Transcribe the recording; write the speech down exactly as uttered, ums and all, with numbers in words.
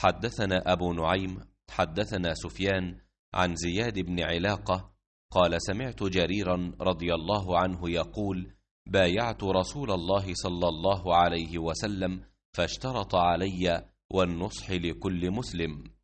حدثنا أبو نعيم حدثنا سفيان عن زياد بن علاقة قال سمعت جريرا رضي الله عنه يقول بايعت رسول الله صلى الله عليه وسلم فاشترط علي والنصح لكل مسلم